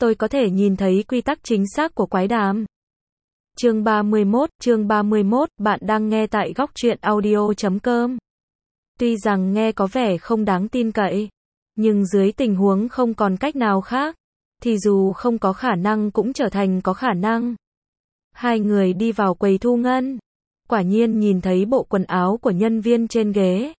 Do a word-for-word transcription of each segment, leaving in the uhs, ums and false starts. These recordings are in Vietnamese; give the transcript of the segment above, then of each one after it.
tôi có thể nhìn thấy quy tắc chính xác của quái đàm. Chương ba mươi mốt, chương ba mươi mốt, bạn đang nghe tại góc truyện audio chấm com. Tuy rằng nghe có vẻ không đáng tin cậy, nhưng dưới tình huống không còn cách nào khác, thì dù không có khả năng cũng trở thành có khả năng. Hai người đi vào quầy thu ngân, quả nhiên nhìn thấy bộ quần áo của nhân viên trên ghế.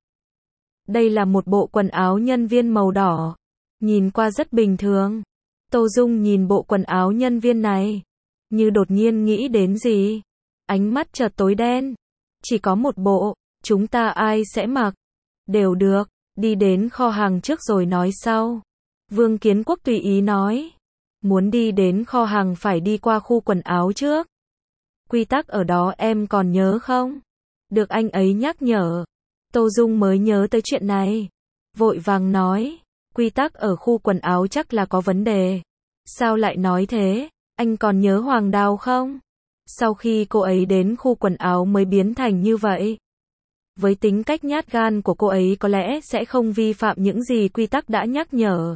Đây là một bộ quần áo nhân viên màu đỏ, nhìn qua rất bình thường. Tô Dung nhìn bộ quần áo nhân viên này, như đột nhiên nghĩ đến gì. Ánh mắt chợt tối đen. Chỉ có một bộ, chúng ta ai sẽ mặc? Đều được, đi đến kho hàng trước rồi nói sau. Vương Kiến Quốc tùy ý nói. Muốn đi đến kho hàng phải đi qua khu quần áo trước. Quy tắc ở đó em còn nhớ không? Được anh ấy nhắc nhở. Tô Dung mới nhớ tới chuyện này. Vội vàng nói. Quy tắc ở khu quần áo chắc là có vấn đề. Sao lại nói thế? Anh còn nhớ Hoàng Đào không? Sau khi cô ấy đến khu quần áo mới biến thành như vậy. Với tính cách nhát gan của cô ấy có lẽ sẽ không vi phạm những gì quy tắc đã nhắc nhở.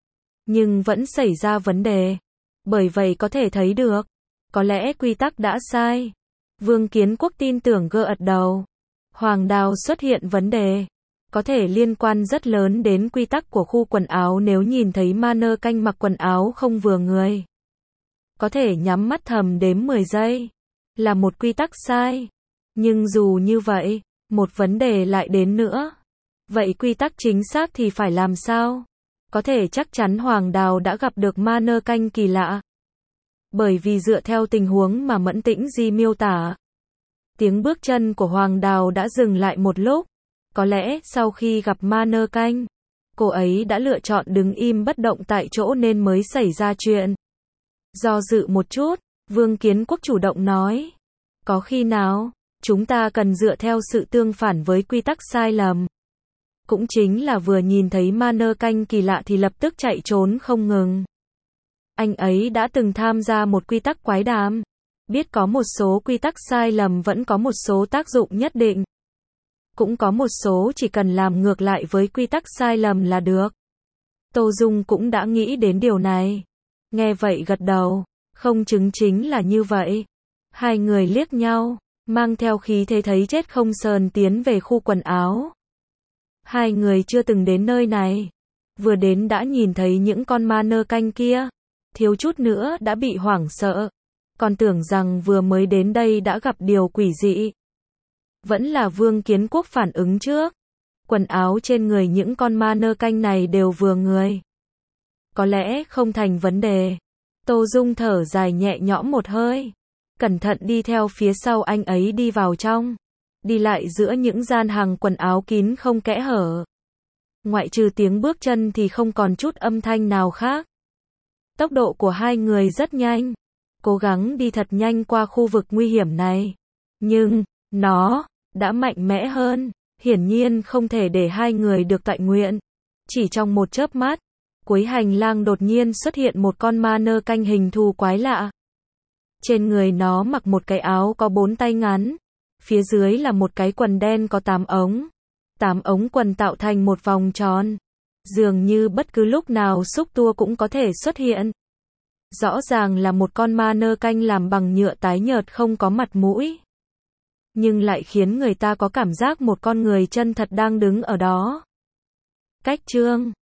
Nhưng vẫn xảy ra vấn đề. Bởi vậy có thể thấy được, có lẽ quy tắc đã sai. Vương Kiến Quốc tin tưởng gật gật đầu. Hoàng Đào xuất hiện vấn đề, có thể liên quan rất lớn đến quy tắc của khu quần áo. Nếu nhìn thấy mannequin mặc quần áo không vừa người, có thể nhắm mắt thầm đếm mười giây, là một quy tắc sai. Nhưng dù như vậy, một vấn đề lại đến nữa. Vậy quy tắc chính xác thì phải làm sao? Có thể chắc chắn Hoàng Đào đã gặp được mannequin kỳ lạ. Bởi vì dựa theo tình huống mà Mẫn Tĩnh Di miêu tả, tiếng bước chân của Hoàng Đào đã dừng lại một lúc. Có lẽ sau khi gặp mannequin, cô ấy đã lựa chọn đứng im bất động tại chỗ nên mới xảy ra chuyện. Do dự một chút, Vương Kiến Quốc chủ động nói. Có khi nào, chúng ta cần dựa theo sự tương phản với quy tắc sai lầm. Cũng chính là vừa nhìn thấy mannequin kỳ lạ thì lập tức chạy trốn không ngừng. Anh ấy đã từng tham gia một quy tắc quái đàm. Biết có một số quy tắc sai lầm vẫn có một số tác dụng nhất định. Cũng có một số chỉ cần làm ngược lại với quy tắc sai lầm là được. Tô Dung cũng đã nghĩ đến điều này. Nghe vậy gật đầu. Không chứng chính là như vậy. Hai người liếc nhau, mang theo khí thế thấy chết không sờn tiến về khu quần áo. Hai người chưa từng đến nơi này. Vừa đến đã nhìn thấy những con mannequin kia. Thiếu chút nữa đã bị hoảng sợ. Còn tưởng rằng vừa mới đến đây đã gặp điều quỷ dị. Vẫn là Vương Kiến Quốc phản ứng trước. Quần áo trên người những con mannequin này đều vừa người. Có lẽ không thành vấn đề. Tô Dung thở dài nhẹ nhõm một hơi. Cẩn thận đi theo phía sau anh ấy đi vào trong. Đi lại giữa những gian hàng quần áo kín không kẽ hở. Ngoại trừ tiếng bước chân thì không còn chút âm thanh nào khác. Tốc độ của hai người rất nhanh. Cố gắng đi thật nhanh qua khu vực nguy hiểm này. Nhưng, nó đã mạnh mẽ hơn. Hiển nhiên không thể để hai người được tọa nguyện. Chỉ trong một chớp mắt, cuối hành lang đột nhiên xuất hiện một con mannequin hình thù quái lạ. Trên người nó mặc một cái áo có bốn tay ngắn. Phía dưới là một cái quần đen có tám ống. Tám ống quần tạo thành một vòng tròn. Dường như bất cứ lúc nào xúc tua cũng có thể xuất hiện. Rõ ràng là một con mannequin làm bằng nhựa tái nhợt không có mặt mũi. Nhưng lại khiến người ta có cảm giác một con người chân thật đang đứng ở đó. Cách chương